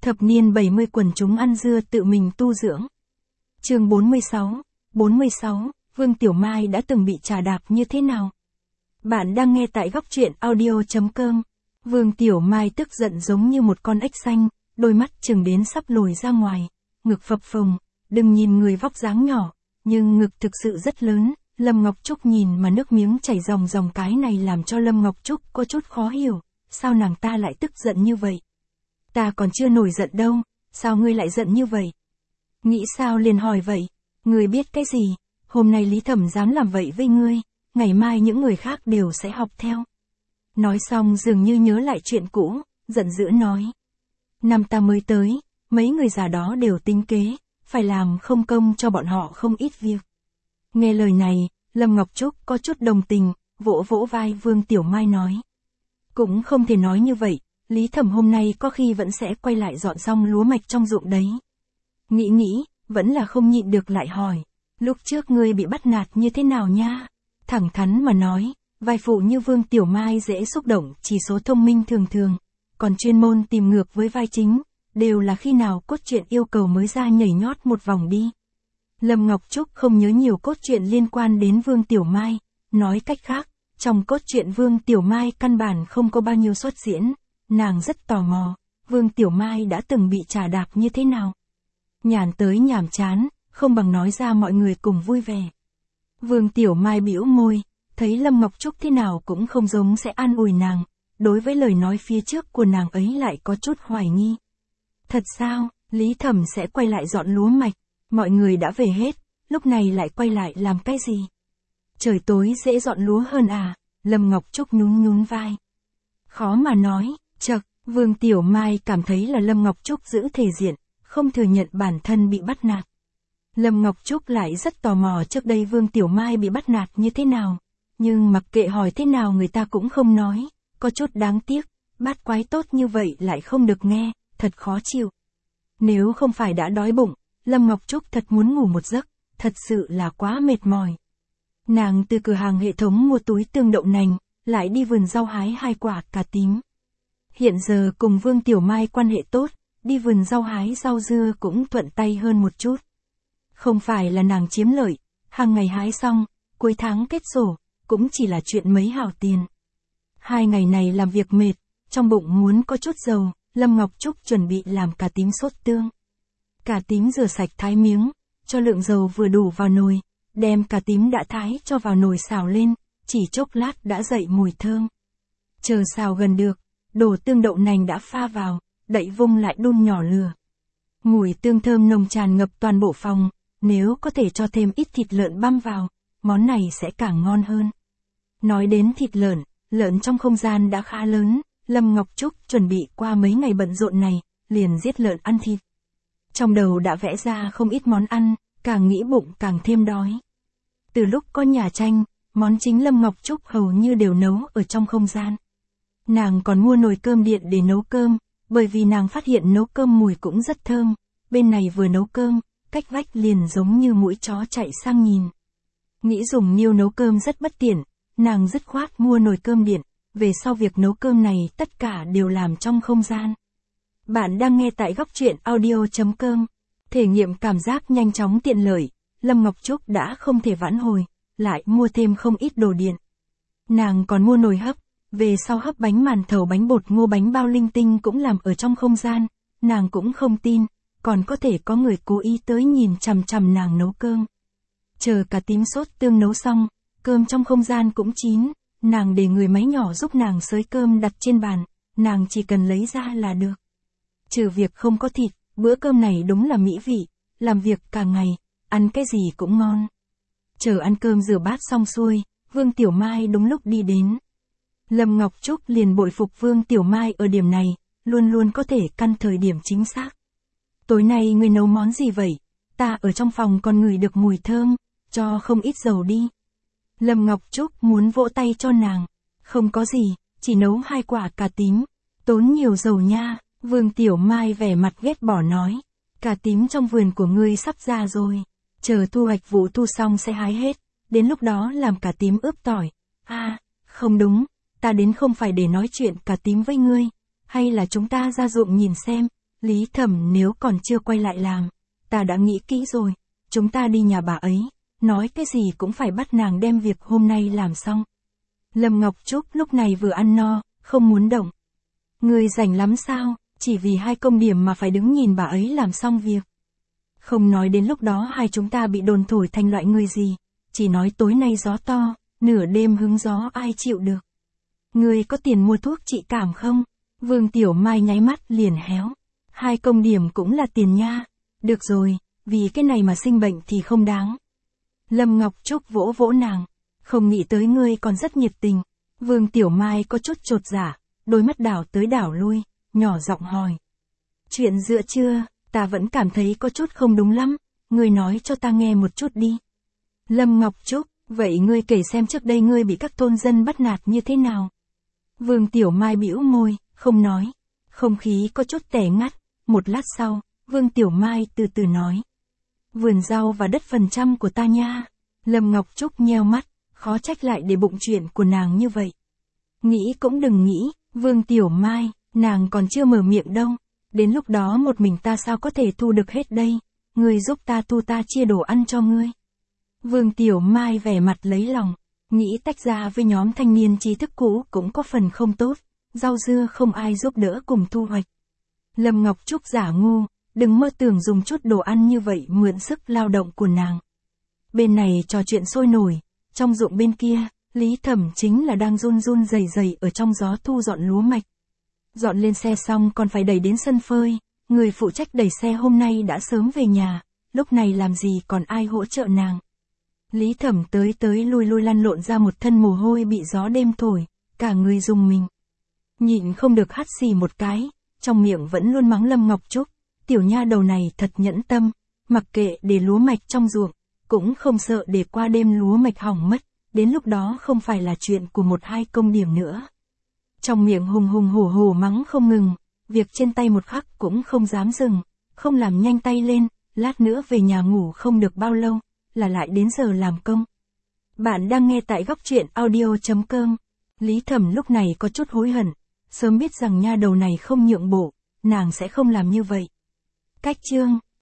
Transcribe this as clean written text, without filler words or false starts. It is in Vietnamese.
Thập niên 70 quần chúng ăn dưa tự mình tu dưỡng. Chương 46, Vương Tiểu Mai đã từng bị trà đạp như thế nào? Bạn đang nghe tại góc truyện audio.com. Vương Tiểu Mai tức giận giống như một con ếch xanh, đôi mắt trừng đến sắp lồi ra ngoài, ngực phập phồng, đừng nhìn người vóc dáng nhỏ, nhưng ngực thực sự rất lớn. Lâm Ngọc Trúc nhìn mà nước miếng chảy ròng ròng, cái này làm cho Lâm Ngọc Trúc có chút khó hiểu, sao nàng ta lại tức giận như vậy? Ta còn chưa nổi giận đâu, sao ngươi lại giận như vậy? Nghĩ sao liền hỏi vậy, ngươi biết cái gì, hôm nay Lý Thẩm dám làm vậy với ngươi, ngày mai những người khác đều sẽ học theo. Nói xong dường như nhớ lại chuyện cũ, giận dữ nói. Năm ta mới tới, mấy người già đó đều tính kế, phải làm không công cho bọn họ không ít việc. Nghe lời này, Lâm Ngọc Trúc có chút đồng tình, vỗ vỗ vai Vương Tiểu Mai nói. Cũng không thể nói như vậy, Lý Thẩm hôm nay có khi vẫn sẽ quay lại dọn xong lúa mạch trong ruộng đấy. Nghĩ, vẫn là không nhịn được lại hỏi, lúc trước ngươi bị bắt nạt như thế nào nha? Thẳng thắn mà nói, vai phụ như Vương Tiểu Mai dễ xúc động, chỉ số thông minh thường, còn chuyên môn tìm ngược với vai chính, đều là khi nào cốt truyện yêu cầu mới ra nhảy nhót một vòng đi. Lâm Ngọc Trúc không nhớ nhiều cốt truyện liên quan đến Vương Tiểu Mai, nói cách khác, trong cốt truyện Vương Tiểu Mai căn bản không có bao nhiêu xuất diễn, nàng rất tò mò, Vương Tiểu Mai đã từng bị trà đạp như thế nào. Nhàn tới nhàm chán, không bằng nói ra mọi người cùng vui vẻ. Vương Tiểu Mai bĩu môi, thấy Lâm Ngọc Trúc thế nào cũng không giống sẽ an ủi nàng, đối với lời nói phía trước của nàng ấy lại có chút hoài nghi. Thật sao, Lý Thẩm sẽ quay lại dọn lúa mạch, mọi người đã về hết, lúc này lại quay lại làm cái gì? Trời tối dễ dọn lúa hơn à? Lâm Ngọc Trúc nhún vai. Khó mà nói, Vương Tiểu Mai cảm thấy là Lâm Ngọc Trúc giữ thể diện, không thừa nhận bản thân bị bắt nạt. Lâm Ngọc Trúc lại rất tò mò trước đây Vương Tiểu Mai bị bắt nạt như thế nào, nhưng mặc kệ hỏi thế nào người ta cũng không nói, có chút đáng tiếc, bát quái tốt như vậy lại không được nghe, thật khó chịu. Nếu không phải đã đói bụng, Lâm Ngọc Trúc thật muốn ngủ một giấc, thật sự là quá mệt mỏi. Nàng từ cửa hàng hệ thống mua túi tương đậu nành, lại đi vườn rau hái 2 quả cà tím. Hiện giờ cùng Vương Tiểu Mai quan hệ tốt, đi vườn rau hái rau dưa cũng thuận tay hơn một chút. Không phải là nàng chiếm lợi, hàng ngày hái xong, cuối tháng kết sổ, cũng chỉ là chuyện mấy hào tiền. 2 ngày này làm việc mệt, trong bụng muốn có chút dầu, Lâm Ngọc Trúc chuẩn bị làm cà tím sốt tương. Cà tím rửa sạch thái miếng, cho lượng dầu vừa đủ vào nồi, đem cà tím đã thái cho vào nồi xào lên, chỉ chốc lát đã dậy mùi thơm. Chờ xào gần được, đổ tương đậu nành đã pha vào, đậy vung lại đun nhỏ lửa. Mùi tương thơm nồng tràn ngập toàn bộ phòng, nếu có thể cho thêm ít thịt lợn băm vào, món này sẽ càng ngon hơn. Nói đến thịt lợn trong không gian đã khá lớn, Lâm Ngọc Trúc chuẩn bị qua mấy ngày bận rộn này, liền giết lợn ăn thịt. Trong đầu đã vẽ ra không ít món ăn, càng nghĩ bụng càng thêm đói. Từ lúc có nhà tranh, món chính Lâm Ngọc Trúc hầu như đều nấu ở trong không gian. Nàng còn mua nồi cơm điện để nấu cơm, bởi vì nàng phát hiện nấu cơm mùi cũng rất thơm, bên này vừa nấu cơm, cách vách liền giống như mũi chó chạy sang nhìn. Nghĩ dùng niêu nấu cơm rất bất tiện, nàng dứt khoát mua nồi cơm điện, về sau việc nấu cơm này tất cả đều làm trong không gian. Bạn đang nghe tại góc truyện audio.com, thể nghiệm cảm giác nhanh chóng tiện lợi, Lâm Ngọc Trúc đã không thể vãn hồi, lại mua thêm không ít đồ điện. Nàng còn mua nồi hấp, về sau hấp bánh màn thầu bánh bột ngô bánh bao linh tinh cũng làm ở trong không gian, nàng cũng không tin, còn có thể có người cố ý tới nhìn chằm chằm nàng nấu cơm. Chờ cà tím sốt tương nấu xong, cơm trong không gian cũng chín, nàng để người máy nhỏ giúp nàng xới cơm đặt trên bàn, nàng chỉ cần lấy ra là được. Trừ việc không có thịt, bữa cơm này đúng là mỹ vị, làm việc cả ngày, ăn cái gì cũng ngon. Chờ ăn cơm rửa bát xong xuôi, Vương Tiểu Mai đúng lúc đi đến. Lâm Ngọc Trúc liền bội phục Vương Tiểu Mai ở điểm này, luôn có thể căn thời điểm chính xác. Tối nay ngươi nấu món gì vậy? Ta ở trong phòng còn ngửi được mùi thơm, cho không ít dầu đi. Lâm Ngọc Trúc muốn vỗ tay cho nàng. Không có gì, chỉ nấu 2 quả cà tím. Tốn nhiều dầu nha, Vương Tiểu Mai vẻ mặt ghét bỏ nói. Cà tím trong vườn của ngươi sắp ra rồi. Chờ thu hoạch vụ thu xong sẽ hái hết. Đến lúc đó làm cà tím ướp tỏi. À, không đúng, ta đến không phải để nói chuyện cà tím với ngươi. Hay là chúng ta ra ruộng nhìn xem, Lý Thẩm nếu còn chưa quay lại làm, ta đã nghĩ kỹ rồi, chúng ta đi nhà bà ấy, nói cái gì cũng phải bắt nàng đem việc hôm nay làm xong. Lâm Ngọc Trúc lúc này vừa ăn no, không muốn động. Ngươi rảnh lắm sao, chỉ vì 2 công điểm mà phải đứng nhìn bà ấy làm xong việc. Không nói đến lúc đó hai chúng ta bị đồn thổi thành loại người gì, chỉ nói tối nay gió to, nửa đêm hứng gió ai chịu được. Ngươi có tiền mua thuốc trị cảm không? Vương Tiểu Mai nháy mắt liền héo. 2 công điểm cũng là tiền nha. Được rồi, vì cái này mà sinh bệnh thì không đáng. Lâm Ngọc Trúc vỗ vỗ nàng. Không nghĩ tới ngươi còn rất nhiệt tình. Vương Tiểu Mai có chút chột dạ, đôi mắt đảo tới đảo lui, nhỏ giọng hỏi. Chuyện giữa trưa, ta vẫn cảm thấy có chút không đúng lắm, ngươi nói cho ta nghe một chút đi. Lâm Ngọc Trúc, vậy ngươi kể xem trước đây ngươi bị các thôn dân bắt nạt như thế nào? Vương Tiểu Mai bĩu môi, không nói. Không khí có chút tẻ ngắt, một lát sau, Vương Tiểu Mai từ từ nói. Vườn rau và đất phần trăm của ta nha. Lâm Ngọc Trúc nheo mắt, khó trách lại để bụng chuyện của nàng như vậy. Nghĩ cũng đừng nghĩ, Vương Tiểu Mai, nàng còn chưa mở miệng đâu. Đến lúc đó một mình ta sao có thể thu được hết đây, ngươi giúp ta thu ta chia đồ ăn cho ngươi. Vương Tiểu Mai vẻ mặt lấy lòng, nghĩ tách ra với nhóm thanh niên trí thức cũ cũng có phần không tốt, rau dưa không ai giúp đỡ cùng thu hoạch. Lâm Ngọc Trúc giả ngu, đừng mơ tưởng dùng chút đồ ăn như vậy mượn sức lao động của nàng. Bên này trò chuyện sôi nổi, trong ruộng bên kia, Lý Thẩm chính là đang run run rẩy rẩy ở trong gió thu dọn lúa mạch. Dọn lên xe xong còn phải đẩy đến sân phơi, người phụ trách đẩy xe hôm nay đã sớm về nhà, lúc này làm gì còn ai hỗ trợ nàng. Lý Thẩm tới tới lui lui lăn lộn ra một thân mồ hôi bị gió đêm thổi, cả người rùng mình. Nhịn không được hắt xì một cái, trong miệng vẫn luôn mắng Lâm Ngọc Trúc, tiểu nha đầu này thật nhẫn tâm, mặc kệ để lúa mạch trong ruộng, cũng không sợ để qua đêm lúa mạch hỏng mất, đến lúc đó không phải là chuyện của 1-2 công điểm nữa. Trong miệng hùng hùng hổ hổ mắng không ngừng, việc trên tay một khắc cũng không dám dừng, không làm nhanh tay lên, lát nữa về nhà ngủ không được bao lâu, là lại đến giờ làm công. Bạn đang nghe tại góc truyện audio.com. Lý Thẩm lúc này có chút hối hận, sớm biết rằng nha đầu này không nhượng bộ, nàng sẽ không làm như vậy. Cách chương